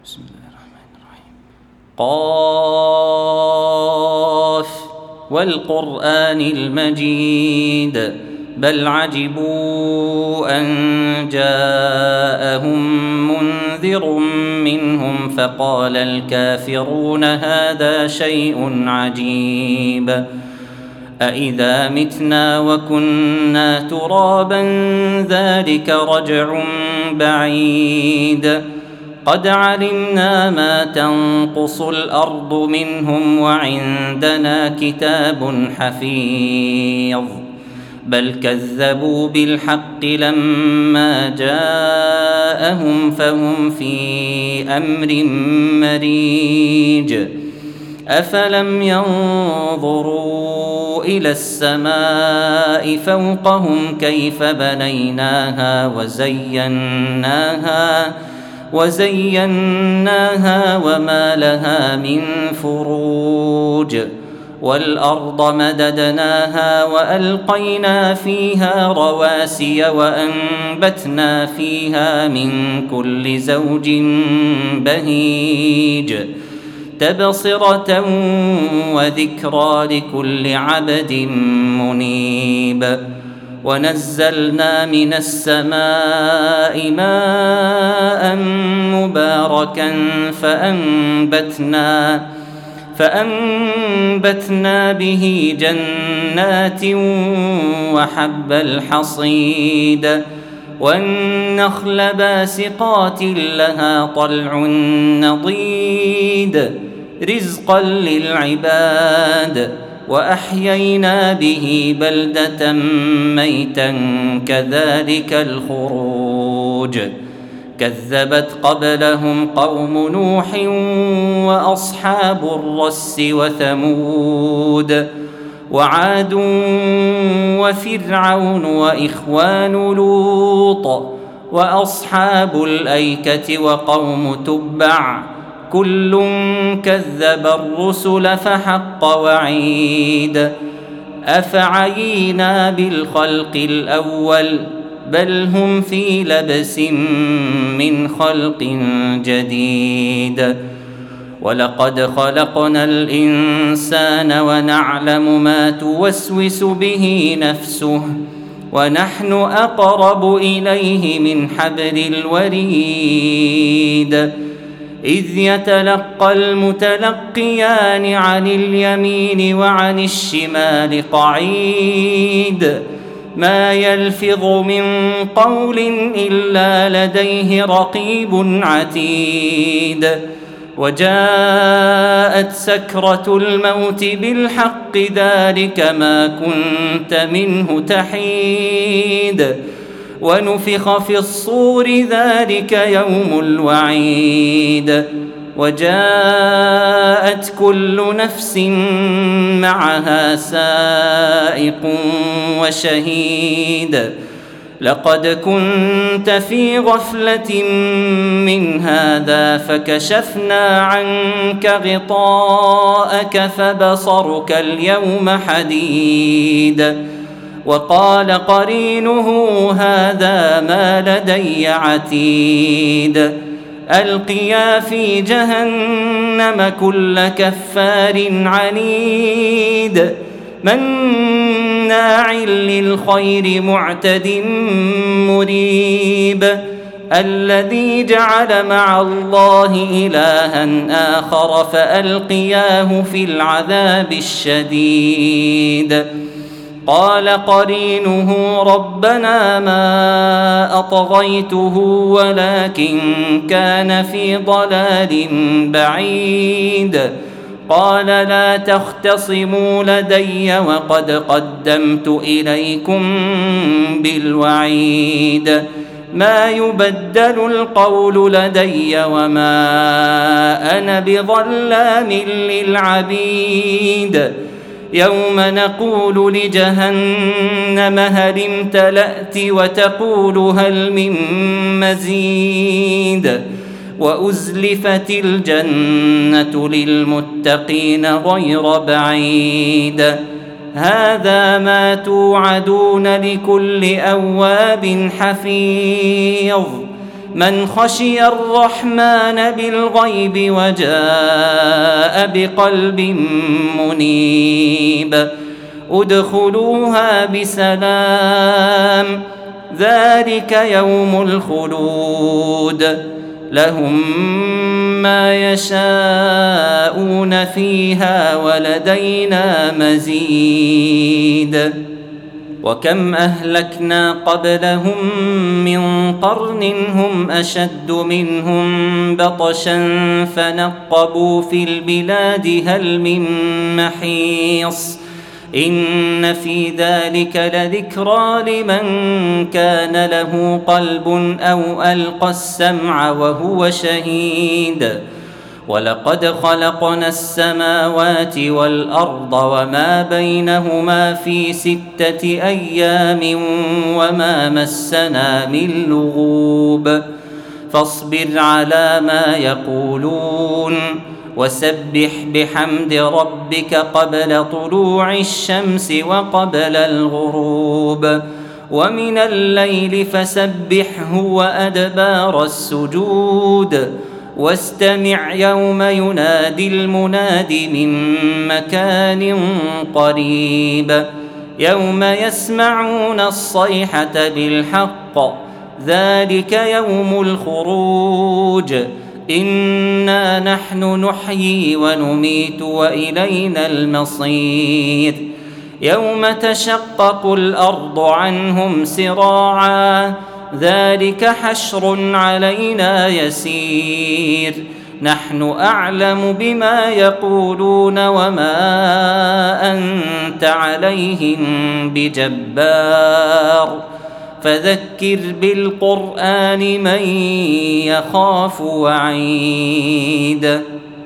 بسم الله الرحمن الرحيم. قاف والقرآن المجيد بل عجبوا أن جاءهم منذر منهم فقال الكافرون هذا شيء عجيب أإذا متنا وكنا ترابا ذلك رجع بعيد قد علمنا ما تنقص الأرض منهم وعندنا كتاب حفيظ بل كذبوا بالحق لما جاءهم فهم في أمر مريج أفلم ينظروا إلى السماء فوقهم كيف بنيناها وزيناها وما لها من فروج والأرض مددناها وألقينا فيها رواسي وأنبتنا فيها من كل زوج بهيج تبصرة وذكرى لكل عبد منيب ونزلنا من السماء ماء مباركا فأنبتنا به جنات وحب الحصيد والنخل باسقات لها طلع نضيد رزقا للعباد وأحيينا به بلدة ميتا كذلك الخروج كذبت قبلهم قوم نوح وأصحاب الرس وثمود وعاد وفرعون وإخوان لوط وأصحاب الأيكة وقوم تبع كل كذب الرسل فحق وعيد أفعينا بالخلق الأول بل هم في لبس من خلق جديد ولقد خلقنا الإنسان ونعلم ما توسوس به نفسه ونحن أقرب إليه من حبل الوريد إذ يتلقى المتلقيان عن اليمين وعن الشمال قعيد ما يلفظ من قول إلا لديه رقيب عتيد وجاءت سكرة الموت بالحق ذلك ما كنت منه تحيد ونفخ في الصور ذلك يوم الوعيد وجاءت كل نفس معها سائق وشهيد لقد كنت في غفلة من هذا فكشفنا عنك غطاءك فبصرك اليوم حديد وقال قرينه هذا ما لدي عتيد ألقيا في جهنم كل كفار عنيد مناع للخير معتد مريب الذي جعل مع الله إلها آخر فألقياه في العذاب الشديد قال قرينه ربنا ما أطغيته ولكن كان في ضلال بعيد قال لا تختصموا لدي وقد قدمت إليكم بالوعيد ما يبدل القول لدي وما أنا بظلام للعبيد يوم نقول لجهنم هل امتلأت وتقول هل من مزيد وأزلفت الجنة للمتقين غير بعيد هذا ما توعدون لكل أواب حفيظ من خشي الرحمن بالغيب وجاء بقلب منيب ادخلوها بسلام ذلك يوم الخلود لهم ما يشاءون فيها ولدينا مزيد وكم أهلكنا قبلهم من قرن هم أشد منهم بطشا فنقبوا في البلاد هل من محيص إن في ذلك لذكرى لمن كان له قلب أو ألقى السمع وهو شهيد ولقد خلقنا السماوات والأرض وما بينهما في 6 أيام وما مسنا من لغوب فاصبر على ما يقولون وسبح بحمد ربك قبل طلوع الشمس وقبل الغروب ومن الليل فسبحه وأدبار السجود واستمع يوم ينادي المناد من مكان قريب يوم يسمعون الصيحة بالحق ذلك يوم الخروج إنا نحن نحيي ونميت وإلينا المصير يوم تشقق الأرض عنهم سراعا ذلك حشر علينا يسير نحن أعلم بما يقولون وما أنت عليهم بجبار فذكر بالقرآن من يخاف وعيد